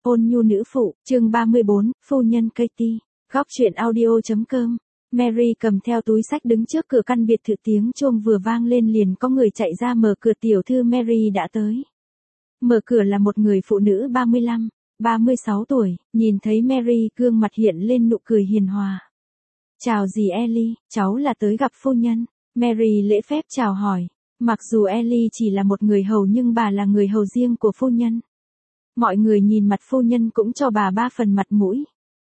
Hôn nhu nữ phụ, chương 34, phu nhân Katie. Góc truyện audio.com. Mary cầm theo túi sách đứng trước cửa căn biệt thự, tiếng chuông vừa vang lên liền có người chạy ra mở cửa. Tiểu thư Mary đã tới. Mở cửa là một người phụ nữ 35, 36 tuổi, nhìn thấy Mary gương mặt hiện lên nụ cười hiền hòa. Chào dì Ellie, cháu là tới gặp phu nhân. Mary lễ phép chào hỏi. Mặc dù Ellie chỉ là một người hầu nhưng bà là người hầu riêng của phu nhân. Mọi người nhìn mặt phu nhân cũng cho bà 3 phần mặt mũi.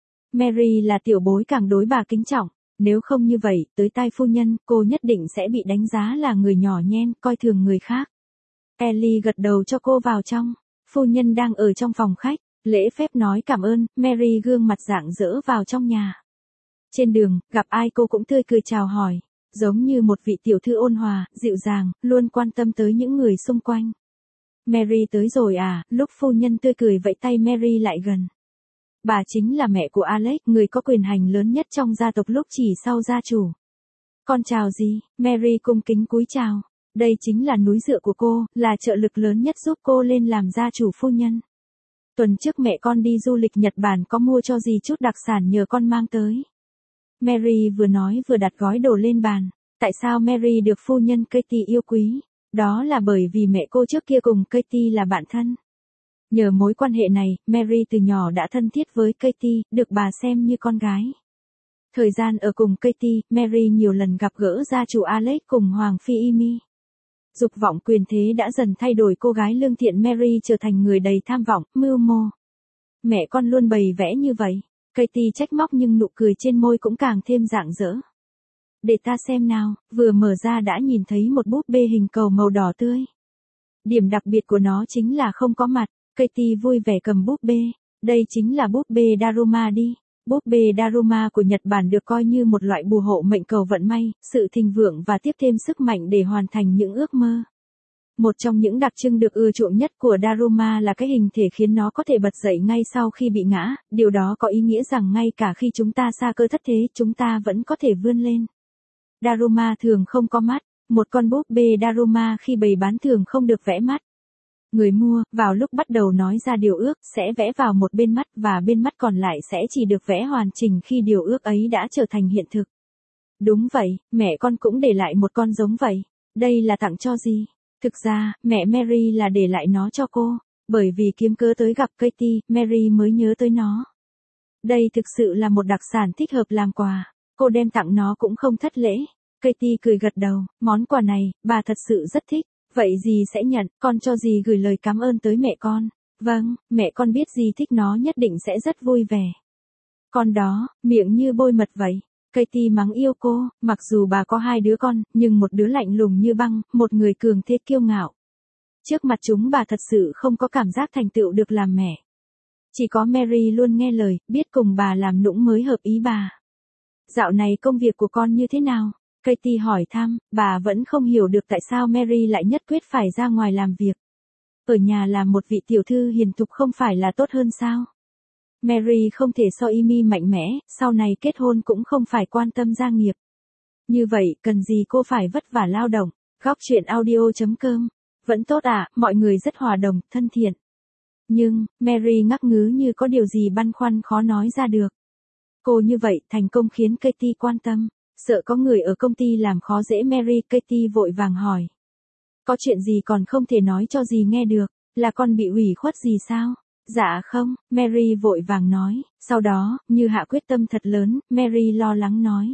Mary là tiểu bối càng đối bà kính trọng, nếu không như vậy, tới tai phu nhân, cô nhất định sẽ bị đánh giá là người nhỏ nhen, coi thường người khác. Ellie gật đầu cho cô vào trong. Phu nhân đang ở trong phòng khách, lễ phép nói cảm ơn. Mary gương mặt rạng rỡ vào trong nhà. Trên đường, gặp ai cô cũng tươi cười chào hỏi, giống như một vị tiểu thư ôn hòa, dịu dàng, luôn quan tâm tới những người xung quanh. Mary tới rồi à? Lúc phu nhân tươi cười vẫy tay Mary lại gần. Bà chính là mẹ của Alex, người có quyền hành lớn nhất trong gia tộc lúc chỉ sau gia chủ. Con chào gì? Mary cung kính cúi chào. Đây chính là núi dựa của cô, là trợ lực lớn nhất giúp cô lên làm gia chủ phu nhân. Tuần trước mẹ con đi du lịch Nhật Bản có mua cho dì chút đặc sản nhờ con mang tới. Mary vừa nói vừa đặt gói đồ lên bàn. Tại sao Mary được phu nhân Katie yêu quý? Đó là bởi vì mẹ cô trước kia cùng Katie là bạn thân. Nhờ mối quan hệ này, Mary từ nhỏ đã thân thiết với Katie, được bà xem như con gái. Thời gian ở cùng Katie, Mary nhiều lần gặp gỡ gia chủ Alex cùng Hoàng phi Amy. Dục vọng quyền thế đã dần thay đổi cô gái lương thiện Mary trở thành người đầy tham vọng, mưu mô. Mẹ con luôn bày vẽ như vậy. Katie trách móc nhưng nụ cười trên môi cũng càng thêm rạng rỡ. Để ta xem nào, vừa mở ra đã nhìn thấy một búp bê hình cầu màu đỏ tươi. Điểm đặc biệt của nó chính là không có mặt. Katie vui vẻ cầm búp bê. Đây chính là búp bê Daruma đi. Búp bê Daruma của Nhật Bản được coi như một loại bùa hộ mệnh cầu vận may, sự thịnh vượng và tiếp thêm sức mạnh để hoàn thành những ước mơ. Một trong những đặc trưng được ưa chuộng nhất của Daruma là cái hình thể khiến nó có thể bật dậy ngay sau khi bị ngã, điều đó có ý nghĩa rằng ngay cả khi chúng ta sa cơ thất thế, chúng ta vẫn có thể vươn lên. Daruma thường không có mắt, một con búp bê Daruma khi bày bán thường không được vẽ mắt. Người mua, vào lúc bắt đầu nói ra điều ước, sẽ vẽ vào một bên mắt và bên mắt còn lại sẽ chỉ được vẽ hoàn chỉnh khi điều ước ấy đã trở thành hiện thực. Đúng vậy, mẹ con cũng để lại một con giống vậy. Đây là tặng cho gì? Thực ra, mẹ Mary là để lại nó cho cô, bởi vì kiếm cớ tới gặp Katie, Mary mới nhớ tới nó. Đây thực sự là một đặc sản thích hợp làm quà, cô đem tặng nó cũng không thất lễ. Katie cười gật đầu, món quà này, bà thật sự rất thích. Vậy dì sẽ nhận, con cho dì gửi lời cảm ơn tới mẹ con. Vâng, mẹ con biết dì thích nó nhất định sẽ rất vui vẻ. Con đó, miệng như bôi mật vậy. Katie mắng yêu cô, mặc dù bà có 2 đứa con, nhưng một đứa lạnh lùng như băng, một người cường thế kiêu ngạo. Trước mặt chúng bà thật sự không có cảm giác thành tựu được làm mẹ. Chỉ có Mary luôn nghe lời, biết cùng bà làm nũng mới hợp ý bà. Dạo này công việc của con như thế nào? Katie hỏi thăm, bà vẫn không hiểu được tại sao Mary lại nhất quyết phải ra ngoài làm việc. Ở nhà làm một vị tiểu thư hiền thục không phải là tốt hơn sao? Mary không thể so Amy mạnh mẽ, sau này kết hôn cũng không phải quan tâm gia nghiệp. Như vậy, cần gì cô phải vất vả lao động? Góc truyện audio.com. Vẫn tốt à, mọi người rất hòa đồng, thân thiện. Nhưng, Mary ngắc ngứ như có điều gì băn khoăn khó nói ra được. Cô như vậy, thành công khiến Katie quan tâm. Sợ có người ở công ty làm khó dễ Mary, Katie vội vàng hỏi. Có chuyện gì còn không thể nói cho dì nghe được, là con bị ủy khuất gì sao? Dạ không, Mary vội vàng nói, sau đó, như hạ quyết tâm thật lớn, Mary lo lắng nói.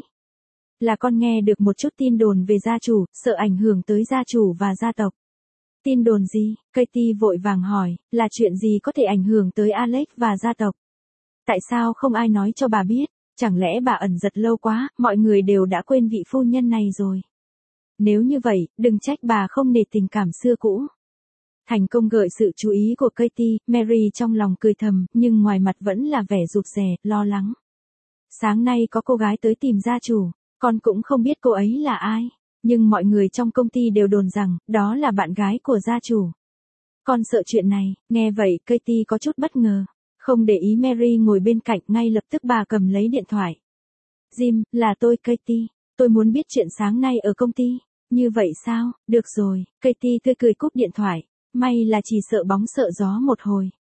Là con nghe được một chút tin đồn về gia chủ, sợ ảnh hưởng tới gia chủ và gia tộc. Tin đồn gì? Katie vội vàng hỏi, là chuyện gì có thể ảnh hưởng tới Alex và gia tộc? Tại sao không ai nói cho bà biết? Chẳng lẽ bà ẩn giật lâu quá, mọi người đều đã quên vị phu nhân này rồi. Nếu như vậy, đừng trách bà không nể tình cảm xưa cũ. Thành công gợi sự chú ý của Katie, Mary trong lòng cười thầm, nhưng ngoài mặt vẫn là vẻ rụt rè, lo lắng. Sáng nay có cô gái tới tìm gia chủ, con cũng không biết cô ấy là ai, nhưng mọi người trong công ty đều đồn rằng, đó là bạn gái của gia chủ. Con sợ chuyện này, nghe vậy Katie có chút bất ngờ. Không để ý Mary ngồi bên cạnh, ngay lập tức bà cầm lấy điện thoại. Jim, là tôi Katie, tôi muốn biết chuyện sáng nay ở công ty. Như vậy sao, được rồi, Katie tươi cười cúp điện thoại. May là chỉ sợ bóng sợ gió một hồi.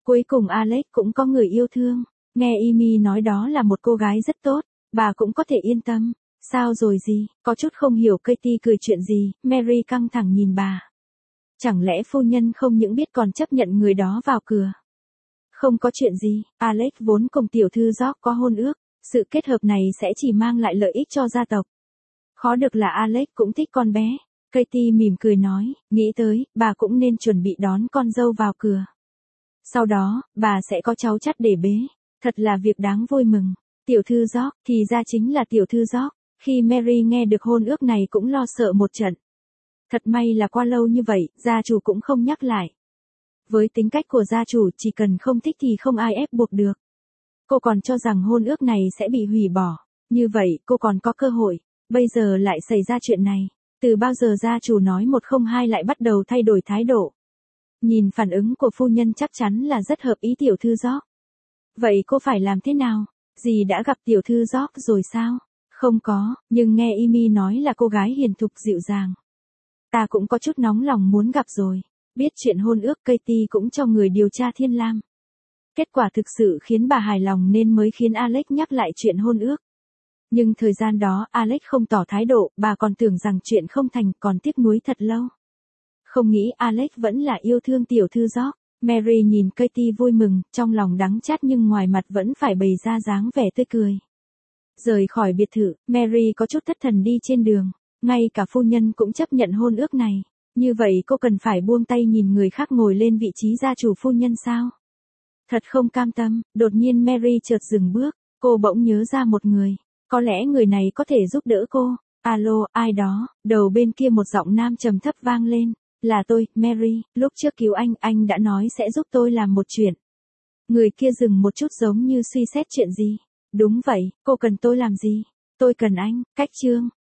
Cuối cùng Alex cũng có người yêu thương. Nghe Amy nói đó là một cô gái rất tốt, bà cũng có thể yên tâm. Sao rồi gì, có chút không hiểu Katie cười chuyện gì, Mary căng thẳng nhìn bà. Chẳng lẽ phu nhân không những biết còn chấp nhận người đó vào cửa? Không có chuyện gì, Alex vốn cùng tiểu thư George có hôn ước, sự kết hợp này sẽ chỉ mang lại lợi ích cho gia tộc. Khó được là Alex cũng thích con bé. Katie mỉm cười nói, nghĩ tới, bà cũng nên chuẩn bị đón con dâu vào cửa. Sau đó, bà sẽ có cháu chắt để bế. Thật là việc đáng vui mừng. Tiểu thư George, thì ra chính là tiểu thư George. Khi Mary nghe được hôn ước này cũng lo sợ một trận. Thật may là qua lâu như vậy, gia chủ cũng không nhắc lại. Với tính cách của gia chủ, chỉ cần không thích thì không ai ép buộc được. Cô còn cho rằng hôn ước này sẽ bị hủy bỏ. Như vậy, cô còn có cơ hội. Bây giờ lại xảy ra chuyện này. Từ bao giờ gia chủ nói một không hai lại bắt đầu thay đổi thái độ. Nhìn phản ứng của phu nhân chắc chắn là rất hợp ý tiểu thư George. Vậy cô phải làm thế nào? Dì đã gặp tiểu thư George rồi sao? Không có, nhưng nghe Amy nói là cô gái hiền thục dịu dàng. Ta cũng có chút nóng lòng muốn gặp rồi. Biết chuyện hôn ước Katie cũng cho người điều tra Thiên Lam. Kết quả thực sự khiến bà hài lòng nên mới khiến Alex nhắc lại chuyện hôn ước. Nhưng thời gian đó Alex không tỏ thái độ, bà còn tưởng rằng chuyện không thành còn tiếc nuối thật lâu. Không nghĩ Alex vẫn là yêu thương tiểu thư George. Mary nhìn Katie vui mừng, trong lòng đắng chát nhưng ngoài mặt vẫn phải bày ra dáng vẻ tươi cười. Rời khỏi biệt thự, Mary có chút thất thần đi trên đường. Ngay cả phu nhân cũng chấp nhận hôn ước này. Như vậy cô cần phải buông tay nhìn người khác ngồi lên vị trí gia chủ phu nhân sao? Thật không cam tâm, đột nhiên Mary chợt dừng bước. Cô bỗng nhớ ra một người. Có lẽ người này có thể giúp đỡ cô. Alo, ai đó? Đầu bên kia một giọng nam trầm thấp vang lên. Là tôi, Mary, lúc trước cứu anh đã nói sẽ giúp tôi làm một chuyện. Người kia dừng một chút giống như suy xét chuyện gì. Đúng vậy, cô cần tôi làm gì? Tôi cần anh, cách chương.